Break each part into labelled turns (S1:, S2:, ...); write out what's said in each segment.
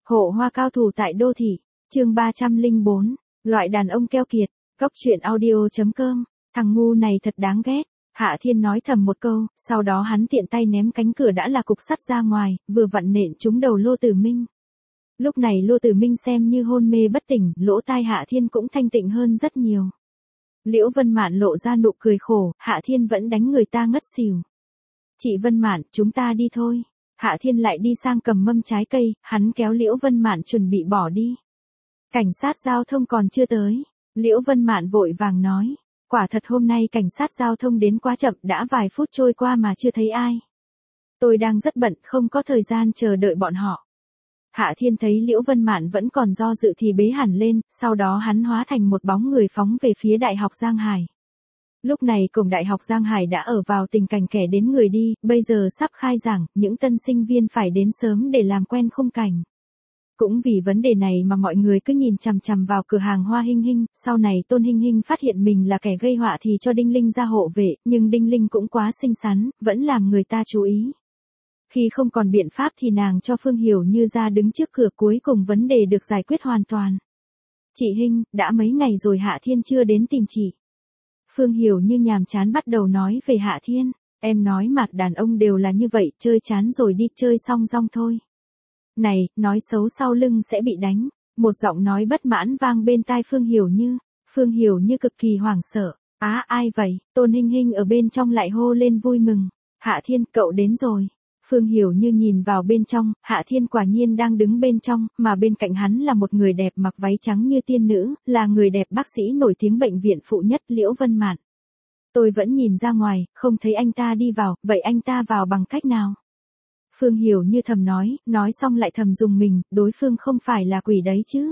S1: Hộ hoa cao thủ tại đô thị, chương 304, loại đàn ông keo kiệt, Cóc truyện audio.com, thằng ngu này thật đáng ghét. Hạ Thiên nói thầm một câu, sau đó hắn tiện tay ném cánh cửa đã là cục sắt ra ngoài, vừa vặn nện trúng đầu Lô Tử Minh. Lúc này Lô Tử Minh xem như hôn mê bất tỉnh, lỗ tai Hạ Thiên cũng thanh tịnh hơn rất nhiều. Liễu Vân Mạn lộ ra nụ cười khổ, Hạ Thiên vẫn đánh người ta ngất xỉu. Chị Vân Mạn, chúng ta đi thôi. Hạ Thiên lại đi sang cầm mâm trái cây, hắn kéo Liễu Vân Mạn chuẩn bị bỏ đi. Cảnh sát giao thông còn chưa tới. Liễu Vân Mạn vội vàng nói. Quả thật hôm nay cảnh sát giao thông đến quá chậm, đã vài phút trôi qua mà chưa thấy ai. Tôi đang rất bận, không có thời gian chờ đợi bọn họ. Hạ Thiên thấy Liễu Vân Mạn vẫn còn do dự thì bế hẳn lên, sau đó hắn hóa thành một bóng người phóng về phía Đại học Giang Hải. Lúc này cổng Đại học Giang Hải đã ở vào tình cảnh kẻ đến người đi, bây giờ sắp khai giảng, những tân sinh viên phải đến sớm để làm quen khung cảnh. Cũng vì vấn đề này mà mọi người cứ nhìn chằm chằm vào cửa hàng Hoa Hinh Hinh, sau này Tôn Hinh Hinh phát hiện mình là kẻ gây họa thì cho Đinh Linh ra hộ vệ, nhưng Đinh Linh cũng quá xinh xắn, vẫn làm người ta chú ý. Khi không còn biện pháp thì nàng cho Phương Hiểu Như ra đứng trước cửa, cuối cùng vấn đề được giải quyết hoàn toàn. Chị Hinh, đã mấy ngày rồi Hạ Thiên chưa đến tìm chị. Phương Hiểu Như nhàm chán bắt đầu nói về Hạ Thiên, em nói mà đàn ông đều là như vậy, chơi chán rồi đi chơi xong rong thôi. Này, nói xấu sau lưng sẽ bị đánh. Một giọng nói bất mãn vang bên tai Phương Hiểu Như. Phương Hiểu Như cực kỳ hoảng sợ. Á, ai vậy? Tôn Hinh Hinh ở bên trong lại hô lên vui mừng. Hạ Thiên, cậu đến rồi. Phương Hiểu Như nhìn vào bên trong, Hạ Thiên quả nhiên đang đứng bên trong, mà bên cạnh hắn là một người đẹp mặc váy trắng như tiên nữ, là người đẹp bác sĩ nổi tiếng bệnh viện phụ nhất Liễu Vân Mạn. Tôi vẫn nhìn ra ngoài, không thấy anh ta đi vào, vậy anh ta vào bằng cách nào? Phương Hiểu Như thầm nói xong lại thầm dùng mình, đối phương không phải là quỷ đấy chứ.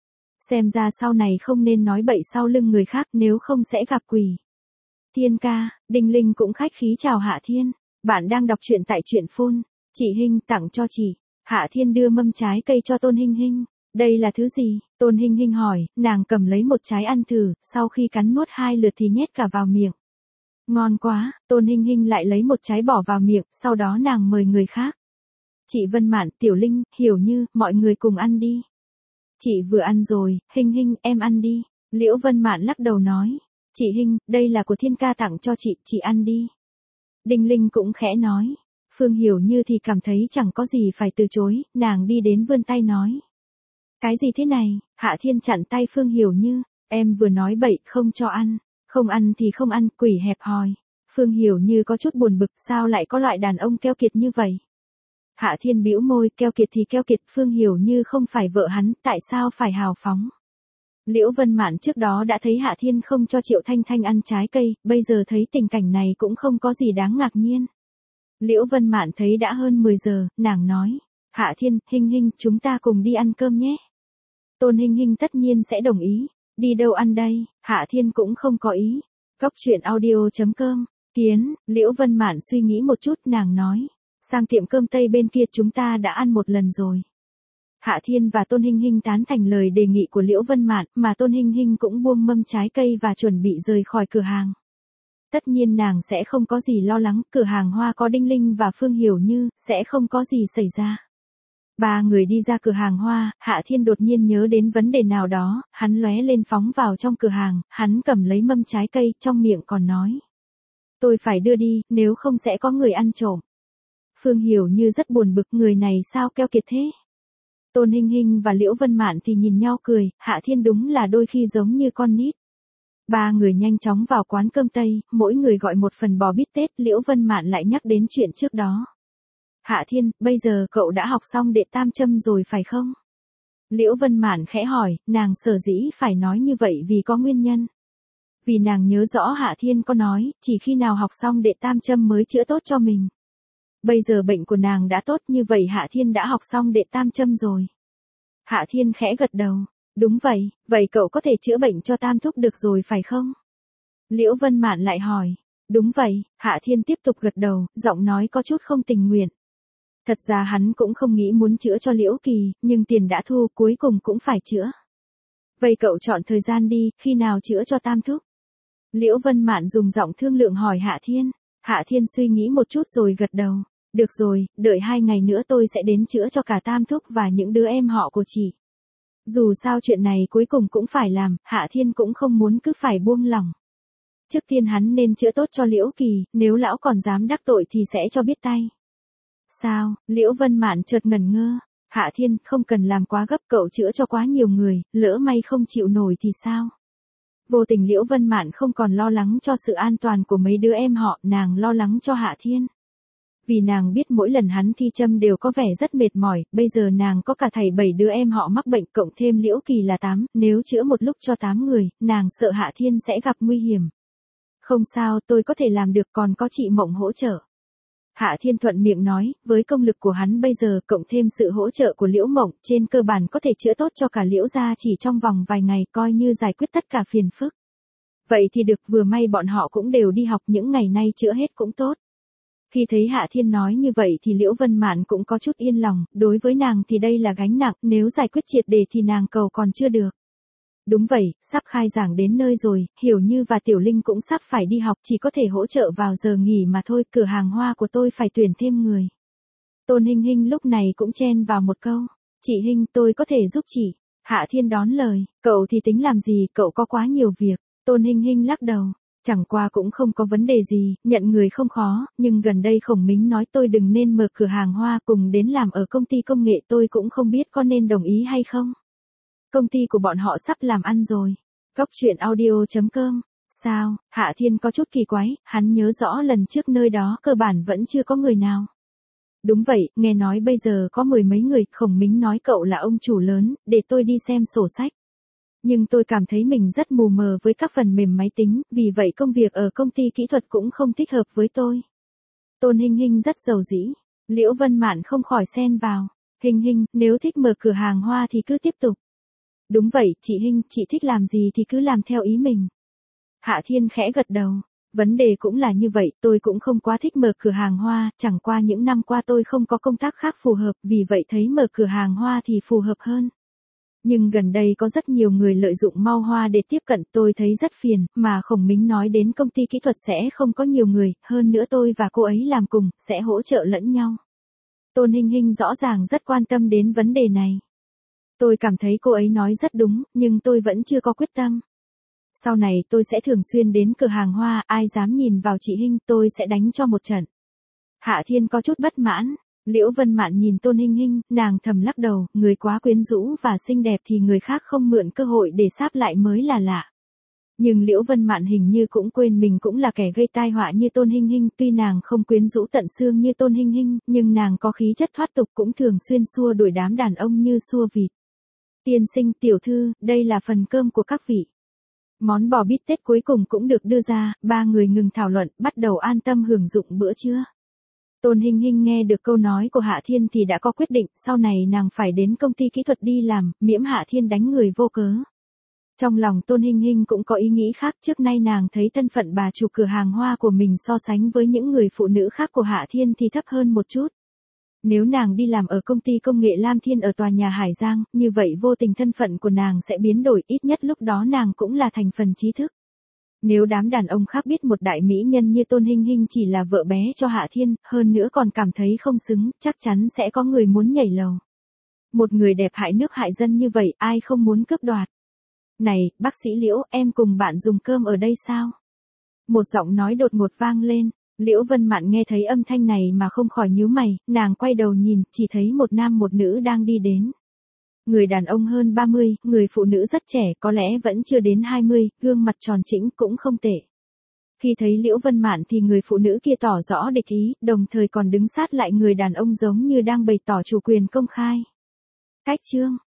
S1: Xem ra sau này không nên nói bậy sau lưng người khác, nếu không sẽ gặp quỷ. Thiên ca, Đinh Linh cũng khách khí chào Hạ Thiên. Bạn đang đọc truyện tại truyện phun. Chị Hinh tặng cho chị. Hạ Thiên đưa mâm trái cây cho Tôn Hinh Hinh. Đây là thứ gì? Tôn Hinh Hinh hỏi, nàng cầm lấy một trái ăn thử, sau khi cắn nuốt 2 lượt thì nhét cả vào miệng. Ngon quá, Tôn Hinh Hinh lại lấy một trái bỏ vào miệng, sau đó nàng mời người khác. Chị Vân Mạn, Tiểu Linh, Hiểu Như, mọi người cùng ăn đi. Chị vừa ăn rồi, Hinh Hinh, em ăn đi. Liễu Vân Mạn lắc đầu nói. Chị Hinh, đây là của Thiên ca tặng cho chị ăn đi. Đinh Linh cũng khẽ nói. Phương Hiểu Như thì cảm thấy chẳng có gì phải từ chối, nàng đi đến vươn tay nói. Cái gì thế này? Hạ Thiên chặn tay Phương Hiểu Như. Em vừa nói bậy, không cho ăn. Không ăn thì không ăn, quỷ hẹp hòi. Phương Hiểu Như có chút buồn bực, sao lại có loại đàn ông keo kiệt như vậy? Hạ Thiên bĩu môi, keo kiệt thì keo kiệt, Phương Hiểu Như không phải vợ hắn, tại sao phải hào phóng? Liễu Vân Mạn trước đó đã thấy Hạ Thiên không cho Triệu Thanh Thanh ăn trái cây, bây giờ thấy tình cảnh này cũng không có gì đáng ngạc nhiên. Liễu Vân Mạn thấy đã hơn 10 giờ, nàng nói, Hạ Thiên, Hinh Hinh, chúng ta cùng đi ăn cơm nhé. Tôn Hinh Hinh tất nhiên sẽ đồng ý. Đi đâu ăn đây? Hạ Thiên cũng không có ý. Cóc truyện audio.com, Kiến, Liễu Vân Mạn suy nghĩ một chút, nàng nói. Sang tiệm cơm Tây bên kia chúng ta đã ăn một lần rồi. Hạ Thiên và Tôn Hinh Hinh tán thành lời đề nghị của Liễu Vân Mạn, mà Tôn Hinh Hinh cũng buông mâm trái cây và chuẩn bị rời khỏi cửa hàng. Tất nhiên nàng sẽ không có gì lo lắng, cửa hàng hoa có Đinh Linh và Phương Hiểu Như, sẽ không có gì xảy ra. Ba người đi ra cửa hàng hoa, Hạ Thiên đột nhiên nhớ đến vấn đề nào đó, hắn lóe lên phóng vào trong cửa hàng, hắn cầm lấy mâm trái cây, trong miệng còn nói. Tôi phải đưa đi, nếu không sẽ có người ăn trộm. Phương Hiểu Như rất buồn bực, người này sao keo kiệt thế? Tôn Hinh Hinh và Liễu Vân Mạn thì nhìn nhau cười, Hạ Thiên đúng là đôi khi giống như con nít. Ba người nhanh chóng vào quán cơm Tây, mỗi người gọi một phần bò bít tết, Liễu Vân Mạn lại nhắc đến chuyện trước đó. Hạ Thiên, bây giờ cậu đã học xong đệ tam châm rồi phải không? Liễu Vân Mạn khẽ hỏi, nàng sở dĩ phải nói như vậy vì có nguyên nhân. Vì nàng nhớ rõ Hạ Thiên có nói, chỉ khi nào học xong đệ tam châm mới chữa tốt cho mình. Bây giờ bệnh của nàng đã tốt, như vậy Hạ Thiên đã học xong đệ tam châm rồi. Hạ Thiên khẽ gật đầu. Đúng vậy, vậy cậu có thể chữa bệnh cho Tam thúc được rồi phải không? Liễu Vân Mạn lại hỏi. Đúng vậy, Hạ Thiên tiếp tục gật đầu, giọng nói có chút không tình nguyện. Thật ra hắn cũng không nghĩ muốn chữa cho Liễu Kỳ, nhưng tiền đã thu, cuối cùng cũng phải chữa. Vậy cậu chọn thời gian đi, khi nào chữa cho Tam thúc? Liễu Vân Mạn dùng giọng thương lượng hỏi Hạ Thiên. Hạ Thiên suy nghĩ một chút rồi gật đầu. Được rồi, đợi 2 ngày nữa tôi sẽ đến chữa cho cả Tam Thúc và những đứa em họ của chị. Dù sao chuyện này cuối cùng cũng phải làm, Hạ Thiên cũng không muốn cứ phải buông lỏng. Trước tiên hắn nên chữa tốt cho Liễu Kỳ, nếu lão còn dám đắc tội thì sẽ cho biết tay. Sao, Liễu Vân Mạn chợt ngẩn ngơ. Hạ Thiên, không cần làm quá gấp, cậu chữa cho quá nhiều người, lỡ may không chịu nổi thì sao? Vô tình Liễu Vân Mạn không còn lo lắng cho sự an toàn của mấy đứa em họ, nàng lo lắng cho Hạ Thiên. Vì nàng biết mỗi lần hắn thi châm đều có vẻ rất mệt mỏi, bây giờ nàng có cả thảy 7 đứa em họ mắc bệnh cộng thêm Liễu Kỳ là 8, nếu chữa một lúc cho 8 người, nàng sợ Hạ Thiên sẽ gặp nguy hiểm. Không sao, tôi có thể làm được, còn có chị Mộng hỗ trợ. Hạ Thiên thuận miệng nói, với công lực của hắn bây giờ cộng thêm sự hỗ trợ của Liễu Mộng, trên cơ bản có thể chữa tốt cho cả Liễu gia chỉ trong vòng vài ngày, coi như giải quyết tất cả phiền phức. Vậy thì được, vừa may bọn họ cũng đều đi học, những ngày nay chữa hết cũng tốt. Khi thấy Hạ Thiên nói như vậy thì Liễu Vân Mạn cũng có chút yên lòng, đối với nàng thì đây là gánh nặng, nếu giải quyết triệt để thì nàng cầu còn chưa được. Đúng vậy, sắp khai giảng đến nơi rồi, Hiểu Như và Tiểu Linh cũng sắp phải đi học, chỉ có thể hỗ trợ vào giờ nghỉ mà thôi, cửa hàng hoa của tôi phải tuyển thêm người. Tôn Hinh Hinh lúc này cũng chen vào một câu, chị Hinh, tôi có thể giúp chị. Hạ Thiên đón lời, cậu thì tính làm gì, cậu có quá nhiều việc. Tôn Hinh Hinh lắc đầu, chẳng qua cũng không có vấn đề gì, nhận người không khó, nhưng gần đây Khổng Mính nói tôi đừng nên mở cửa hàng hoa cùng đến làm ở công ty công nghệ, tôi cũng không biết có nên đồng ý hay không. Công ty của bọn họ sắp làm ăn rồi. Góc truyện audio.com. Sao, Hạ Thiên có chút kỳ quái, hắn nhớ rõ lần trước nơi đó cơ bản vẫn chưa có người nào. Đúng vậy, nghe nói bây giờ có 10 mấy người, Khổng Mính nói cậu là ông chủ lớn, để tôi đi xem sổ sách. Nhưng tôi cảm thấy mình rất mù mờ với các phần mềm máy tính, vì vậy công việc ở công ty kỹ thuật cũng không thích hợp với tôi. Tôn Hinh Hinh rất giàu dĩ. Liễu Vân Mạn không khỏi xen vào. Hinh Hinh, nếu thích mở cửa hàng hoa thì cứ tiếp tục. Đúng vậy, chị Hinh, chị thích làm gì thì cứ làm theo ý mình. Hạ Thiên khẽ gật đầu. Vấn đề cũng là như vậy, tôi cũng không quá thích mở cửa hàng hoa, chẳng qua những năm qua tôi không có công tác khác phù hợp, vì vậy thấy mở cửa hàng hoa thì phù hợp hơn. Nhưng gần đây có rất nhiều người lợi dụng mau hoa để tiếp cận, tôi thấy rất phiền, mà Khổng Mính nói đến công ty kỹ thuật sẽ không có nhiều người, hơn nữa tôi và cô ấy làm cùng, sẽ hỗ trợ lẫn nhau. Tôn Hinh Hinh rõ ràng rất quan tâm đến vấn đề này. Tôi cảm thấy cô ấy nói rất đúng, nhưng tôi vẫn chưa có quyết tâm. Sau này tôi sẽ thường xuyên đến cửa hàng hoa, ai dám nhìn vào chị Hinh tôi sẽ đánh cho một trận. Hạ Thiên có chút bất mãn. Liễu Vân Mạn nhìn Tôn Hinh Hinh, nàng thầm lắc đầu, người quá quyến rũ và xinh đẹp thì người khác không mượn cơ hội để sáp lại mới là lạ. Nhưng Liễu Vân Mạn hình như cũng quên mình cũng là kẻ gây tai họa như Tôn Hinh Hinh, tuy nàng không quyến rũ tận xương như Tôn Hinh Hinh, nhưng nàng có khí chất thoát tục, cũng thường xuyên xua đuổi đám đàn ông như xua vịt. Tiên sinh, tiểu thư, đây là phần cơm của các vị. Món bò bít tết cuối cùng cũng được đưa ra, ba người ngừng thảo luận, bắt đầu an tâm hưởng dụng bữa trưa. Tôn Hinh Hinh nghe được câu nói của Hạ Thiên thì đã có quyết định, sau này nàng phải đến công ty kỹ thuật đi làm, miễn Hạ Thiên đánh người vô cớ. Trong lòng Tôn Hinh Hinh cũng có ý nghĩ khác, trước nay nàng thấy thân phận bà chủ cửa hàng hoa của mình so sánh với những người phụ nữ khác của Hạ Thiên thì thấp hơn một chút. Nếu nàng đi làm ở công ty công nghệ Lam Thiên ở tòa nhà Hải Giang, như vậy vô tình thân phận của nàng sẽ biến đổi, ít nhất lúc đó nàng cũng là thành phần trí thức. Nếu đám đàn ông khác biết một đại mỹ nhân như Tôn Hinh Hinh chỉ là vợ bé cho Hạ Thiên, hơn nữa còn cảm thấy không xứng, chắc chắn sẽ có người muốn nhảy lầu. Một người đẹp hại nước hại dân như vậy, ai không muốn cướp đoạt. Này, bác sĩ Liễu, em cùng bạn dùng cơm ở đây sao? Một giọng nói đột ngột vang lên. Liễu Vân Mạn nghe thấy âm thanh này mà không khỏi nhíu mày, nàng quay đầu nhìn, chỉ thấy một nam một nữ đang đi đến. Người đàn ông hơn 30, người phụ nữ rất trẻ, có lẽ vẫn chưa đến 20, gương mặt tròn trĩnh cũng không tệ. Khi thấy Liễu Vân Mạn thì người phụ nữ kia tỏ rõ địch ý, đồng thời còn đứng sát lại người đàn ông giống như đang bày tỏ chủ quyền công khai. Cách chương